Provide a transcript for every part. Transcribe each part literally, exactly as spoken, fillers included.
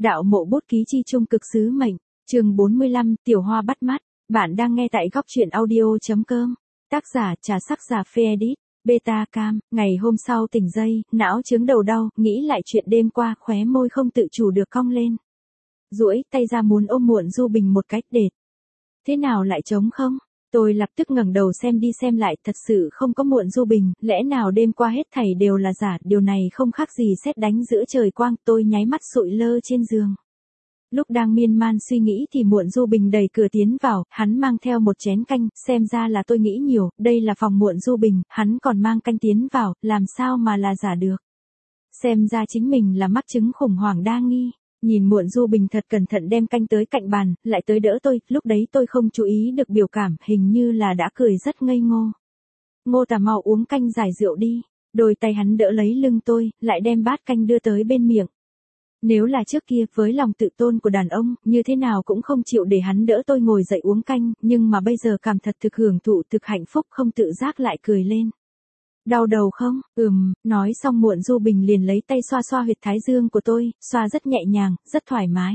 Đạo mộ bút ký chi trung cực sứ mệnh, chương bốn mươi lăm, Tiểu Hoa bắt mắt. Bạn đang nghe tại góc truyện audio chấm com. Tác giả trà sắc giả phê edit, beta cam. Ngày hôm sau tỉnh dậy, não chướng đầu đau, nghĩ lại chuyện đêm qua, khóe môi không tự chủ được cong lên. Duỗi tay ra muốn ôm Muộn Du Bình một cách đệt. Thế nào lại trống không? Tôi lập tức ngẩng đầu xem đi xem lại, thật sự không có Muộn Du Bình, lẽ nào đêm qua hết thảy đều là giả, điều này không khác gì sét đánh giữa trời quang, tôi nháy mắt sụi lơ trên giường. Lúc đang miên man suy nghĩ thì Muộn Du Bình đẩy cửa tiến vào, hắn mang theo một chén canh, xem ra là tôi nghĩ nhiều, đây là phòng Muộn Du Bình, hắn còn mang canh tiến vào, làm sao mà là giả được. Xem ra chính mình là mắc chứng khủng hoảng đa nghi. Nhìn Muộn Du Bình thật cẩn thận đem canh tới cạnh bàn, lại tới đỡ tôi, lúc đấy tôi không chú ý được biểu cảm, hình như là đã cười rất ngây ngô. Ngô Tà mau uống canh giải rượu đi, đôi tay hắn đỡ lấy lưng tôi, lại đem bát canh đưa tới bên miệng. Nếu là trước kia, với lòng tự tôn của đàn ông, như thế nào cũng không chịu để hắn đỡ tôi ngồi dậy uống canh, nhưng mà bây giờ cảm thật thực hưởng thụ, thực hạnh phúc, không tự giác lại cười lên. Đau đầu không? Ừm, nói xong Muộn Du Bình liền lấy tay xoa xoa huyệt thái dương của tôi, xoa rất nhẹ nhàng, rất thoải mái.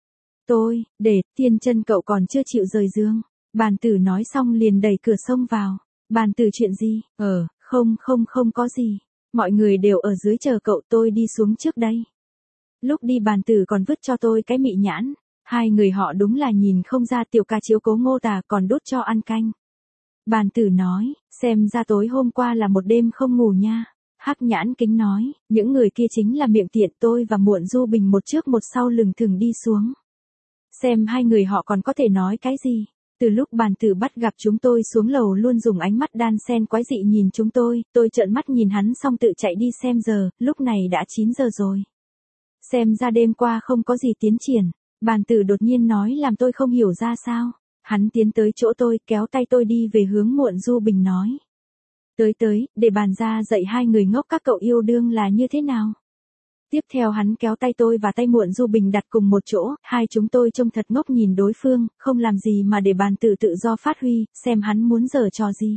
Tôi, để, Tiên Chân cậu còn chưa chịu rời giường. Bàn tử nói xong liền đẩy cửa xông vào. Bàn tử chuyện gì? Ờ, không không không có gì. Mọi người đều ở dưới chờ cậu, tôi đi xuống trước đây. Lúc đi bàn tử còn vứt cho tôi cái mị nhãn. Hai người họ đúng là nhìn không ra Tiểu Ca chiếu cố Ngô Tà còn đút cho ăn canh. Bàn tử nói, xem ra tối hôm qua là một đêm không ngủ nha. Hắc Nhãn Kính nói, những người kia chính là miệng tiện, tôi và Muộn Du Bình một trước một sau lừng thừng đi xuống. Xem hai người họ còn có thể nói cái gì. Từ lúc bàn tử bắt gặp chúng tôi xuống lầu luôn dùng ánh mắt đan sen quái dị nhìn chúng tôi, tôi trợn mắt nhìn hắn xong tự chạy đi xem giờ, lúc này đã chín giờ rồi. Xem ra đêm qua không có gì tiến triển. Bàn tử đột nhiên nói làm tôi không hiểu ra sao. Hắn tiến tới chỗ tôi, kéo tay tôi đi về hướng Muộn Du Bình nói. Tới tới, để bàn ra dạy hai người ngốc các cậu yêu đương là như thế nào. Tiếp theo hắn kéo tay tôi và tay Muộn Du Bình đặt cùng một chỗ, hai chúng tôi trông thật ngốc nhìn đối phương, không làm gì mà để bàn tử tự do phát huy, xem hắn muốn giở trò gì.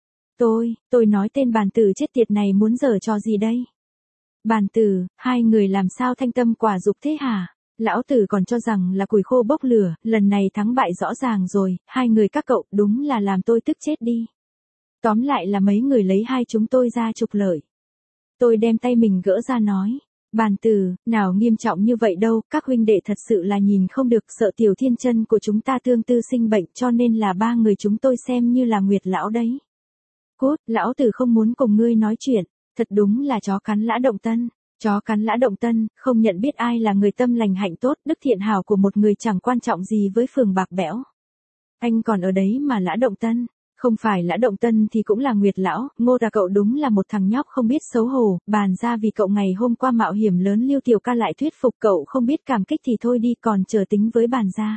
Tôi, tôi nói tên bàn tử chết tiệt này muốn giở trò gì đây. Bàn tử, hai người làm sao thanh tâm quả dục thế hả? Lão tử còn cho rằng là củi khô bốc lửa, lần này thắng bại rõ ràng rồi, hai người các cậu đúng là làm tôi tức chết đi. Tóm lại là mấy người lấy hai chúng tôi ra trục lợi. Tôi đem tay mình gỡ ra nói, bàn tử, nào nghiêm trọng như vậy đâu, các huynh đệ thật sự là nhìn không được, sợ Tiểu Thiên Chân của chúng ta tương tư sinh bệnh cho nên là ba người chúng tôi xem như là Nguyệt lão đấy. Cút, lão tử không muốn cùng ngươi nói chuyện, thật đúng là chó cắn lã động tân. Chó cắn lã động tân, không nhận biết ai là người tâm lành hạnh tốt, đức thiện hảo của một người chẳng quan trọng gì với phường bạc bẽo. Anh còn ở đấy mà lã động tân, không phải lã động tân thì cũng là Nguyệt lão, Ngô Tà cậu đúng là một thằng nhóc không biết xấu hổ, bàn ra vì cậu ngày hôm qua mạo hiểm lớn Lưu Tiểu Ca lại thuyết phục cậu không biết cảm kích thì thôi đi còn chờ tính với bàn ra.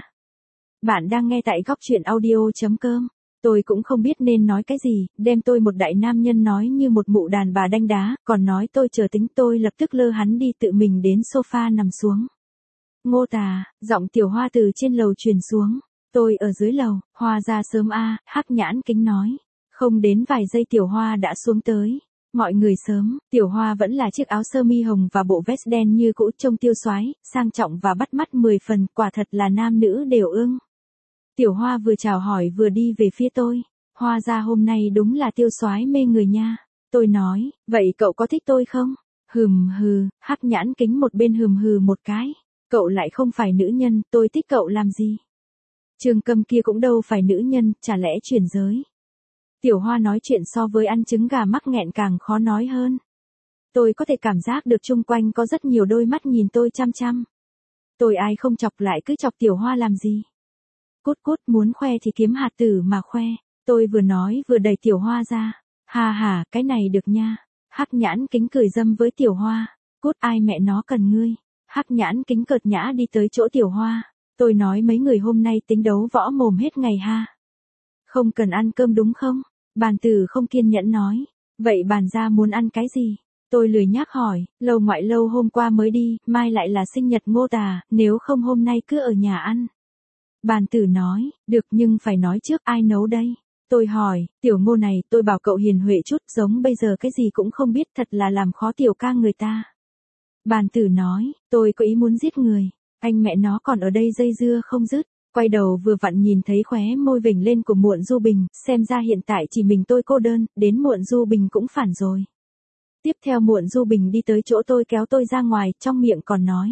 Bạn đang nghe tại góc truyện audio chấm com. Tôi cũng không biết nên nói cái gì, đem tôi một đại nam nhân nói như một mụ đàn bà đanh đá, còn nói tôi chờ tính, tôi lập tức lơ hắn đi tự mình đến sofa nằm xuống. Ngô Tà, giọng Tiểu Hoa từ trên lầu truyền xuống, tôi ở dưới lầu, Hoa ra sớm a, Hắc Nhãn Kính nói. Không đến vài giây Tiểu Hoa đã xuống tới. Mọi người sớm, Tiểu Hoa vẫn là chiếc áo sơ mi hồng và bộ vest đen như cũ, trông tiêu xoái, sang trọng và bắt mắt mười phần, quả thật là nam nữ đều ưng. Tiểu Hoa vừa chào hỏi vừa đi về phía tôi. Hoa ra hôm nay đúng là tiêu soái mê người nha. Tôi nói, vậy cậu có thích tôi không? Hừm hừ, Hắc Nhãn Kính một bên hừm hừ một cái. Cậu lại không phải nữ nhân, tôi thích cậu làm gì? Trường Cầm kia cũng đâu phải nữ nhân, chả lẽ chuyển giới? Tiểu Hoa nói chuyện so với ăn trứng gà mắc nghẹn càng khó nói hơn. Tôi có thể cảm giác được chung quanh có rất nhiều đôi mắt nhìn tôi chăm chăm. Tôi ai không chọc lại cứ chọc Tiểu Hoa làm gì? Cút cút, muốn khoe thì kiếm hạt tử mà khoe. Tôi vừa nói vừa đẩy Tiểu Hoa ra. Ha ha, cái này được nha. Hắc Nhãn Kính cười dâm với Tiểu Hoa. Cút, ai mẹ nó cần ngươi. Hắc Nhãn Kính cợt nhã đi tới chỗ Tiểu Hoa. Tôi nói mấy người hôm nay tính đấu võ mồm hết ngày ha. Không cần ăn cơm đúng không? Bàn tử không kiên nhẫn nói. Vậy bàn ra muốn ăn cái gì? Tôi lười nhác hỏi, lâu ngoại lâu hôm qua mới đi, mai lại là sinh nhật Ngô Tà, nếu không hôm nay cứ ở nhà ăn. Bàn tử nói, được nhưng phải nói trước ai nấu đây. Tôi hỏi, Tiểu Ngô này, tôi bảo cậu hiền huệ chút, giống bây giờ cái gì cũng không biết, thật là làm khó Tiểu Ca người ta. Bàn tử nói, tôi có ý muốn giết người. Anh mẹ nó còn ở đây dây dưa không dứt. Quay đầu vừa vặn nhìn thấy khóe môi vểnh lên của Muộn Du Bình, xem ra hiện tại chỉ mình tôi cô đơn, đến Muộn Du Bình cũng phản rồi. Tiếp theo Muộn Du Bình đi tới chỗ tôi kéo tôi ra ngoài, trong miệng còn nói.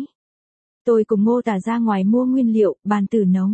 Tôi cùng Ngô Tả ra ngoài mua nguyên liệu, bàn tử nấu.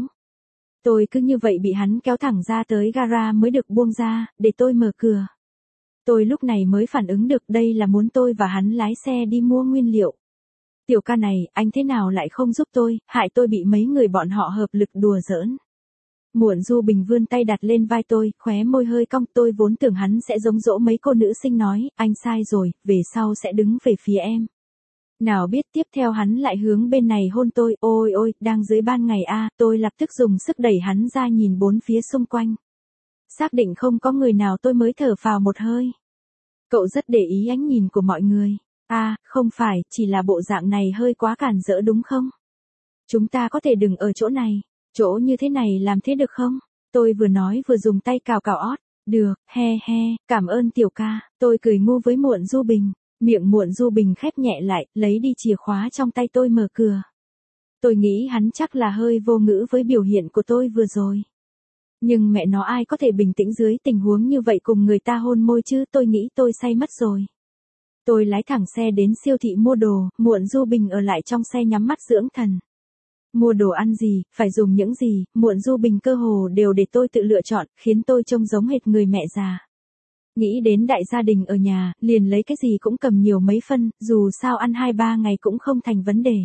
Tôi cứ như vậy bị hắn kéo thẳng ra tới gara mới được buông ra, để tôi mở cửa. Tôi lúc này mới phản ứng được đây là muốn tôi và hắn lái xe đi mua nguyên liệu. Tiểu ca này, anh thế nào lại không giúp tôi, hại tôi bị mấy người bọn họ hợp lực đùa giỡn. Muộn Du Bình vươn tay đặt lên vai tôi, khóe môi hơi cong, tôi vốn tưởng hắn sẽ giống dỗ mấy cô nữ sinh nói, anh sai rồi, về sau sẽ đứng về phía em. Nào biết tiếp theo hắn lại hướng bên này hôn tôi, ôi ôi, đang dưới ban ngày a, tôi lập tức dùng sức đẩy hắn ra nhìn bốn phía xung quanh. Xác định không có người nào tôi mới thở phào một hơi. Cậu rất để ý ánh nhìn của mọi người. À, không phải, chỉ là bộ dạng này hơi quá cản rỡ đúng không? Chúng ta có thể đừng ở chỗ này, chỗ như thế này làm thế được không? Tôi vừa nói vừa dùng tay cào cào ót. Được, he he, cảm ơn tiểu ca, tôi cười ngu với Muộn Du Bình. Miệng Muộn Du Bình khép nhẹ lại, lấy đi chìa khóa trong tay tôi mở cửa. Tôi nghĩ hắn chắc là hơi vô ngữ với biểu hiện của tôi vừa rồi. Nhưng mẹ nó ai có thể bình tĩnh dưới tình huống như vậy cùng người ta hôn môi chứ, tôi nghĩ tôi say mất rồi. Tôi lái thẳng xe đến siêu thị mua đồ, Muộn Du Bình ở lại trong xe nhắm mắt dưỡng thần. Mua đồ ăn gì, phải dùng những gì, Muộn Du Bình cơ hồ đều để tôi tự lựa chọn, khiến tôi trông giống hệt người mẹ già. Nghĩ đến đại gia đình ở nhà, liền lấy cái gì cũng cầm nhiều mấy phân, dù sao ăn hai ba ngày cũng không thành vấn đề.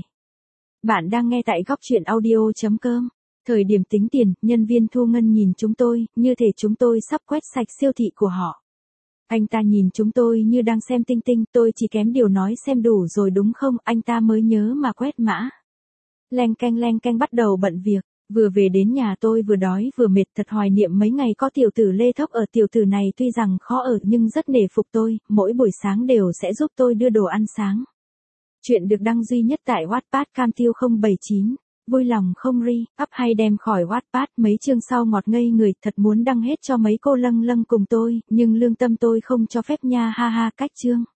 Bạn đang nghe tại góc truyện audio chấm com. Thời điểm tính tiền, nhân viên thu ngân nhìn chúng tôi, như thể chúng tôi sắp quét sạch siêu thị của họ. Anh ta nhìn chúng tôi như đang xem tinh tinh, tôi chỉ kém điều nói xem đủ rồi đúng không, anh ta mới nhớ mà quét mã. Leng keng leng keng bắt đầu bận việc, vừa về đến nhà tôi vừa đói vừa mệt, thật hoài niệm mấy ngày có tiểu tử Lê Thốc ở. Tiểu tử này tuy rằng khó ở nhưng rất nể phục tôi, mỗi buổi sáng đều sẽ giúp tôi đưa đồ ăn sáng. Chuyện được đăng duy nhất tại Wattpad Cam Tiêu không bảy chín. Vui lòng không ri, up hay đem khỏi Wattpad, mấy chương sau ngọt ngây người, thật muốn đăng hết cho mấy cô lâng lâng cùng tôi, nhưng lương tâm tôi không cho phép nha, ha ha. Cách chương